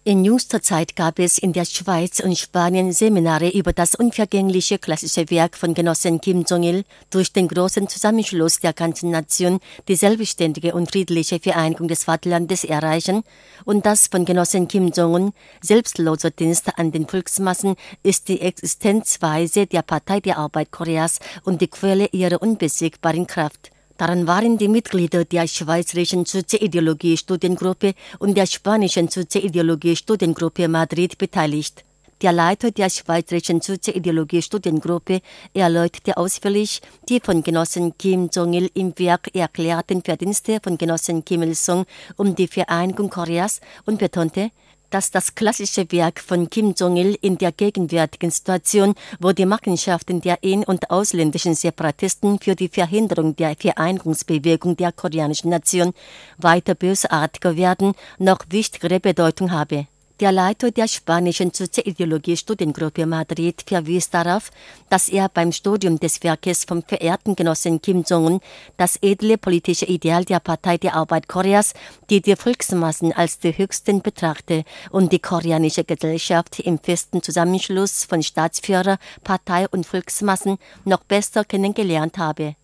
In jüngster Zeit gab es in der Schweiz und Spanien Seminare über das unvergängliche klassische Werk von Genossen Kim Jong-il durch den großen Zusammenschluss der ganzen Nation, die selbstständige und friedliche Vereinigung des Vaterlandes erreichen, und das von Genossen Kim Jong-un, selbstloser Dienst an den Volksmassen, ist die Existenzweise der Partei der Arbeit Koreas und die Quelle ihrer unbesiegbaren Kraft. Daran waren die Mitglieder der schweizerischen Soziideologie-Studiengruppe und der spanischen Soziideologie-Studiengruppe Madrid beteiligt. Der Leiter der schweizerischen Soziideologie-Studiengruppe erläuterte ausführlich die von Genossen Kim Jong-il im Werk erklärten Verdienste von Genossen Kim Il-sung um die Vereinigung Koreas und betonte, dass das klassische Werk von Kim Jong-il in der gegenwärtigen Situation, wo die Machenschaften der in- und ausländischen Separatisten für die Verhinderung der Vereinigungsbewegung der koreanischen Nation weiter bösartiger werden, noch wichtigere Bedeutung habe. Der Leiter der spanischen Soziideologie-Studiengruppe Madrid verwies darauf, dass er beim Studium des Werkes vom verehrten Genossen Kim Jong-un das edle politische Ideal der Partei der Arbeit Koreas, die Volksmassen als die höchsten betrachte und die koreanische Gesellschaft im festen Zusammenschluss von Staatsführer, Partei und Volksmassen noch besser kennengelernt habe.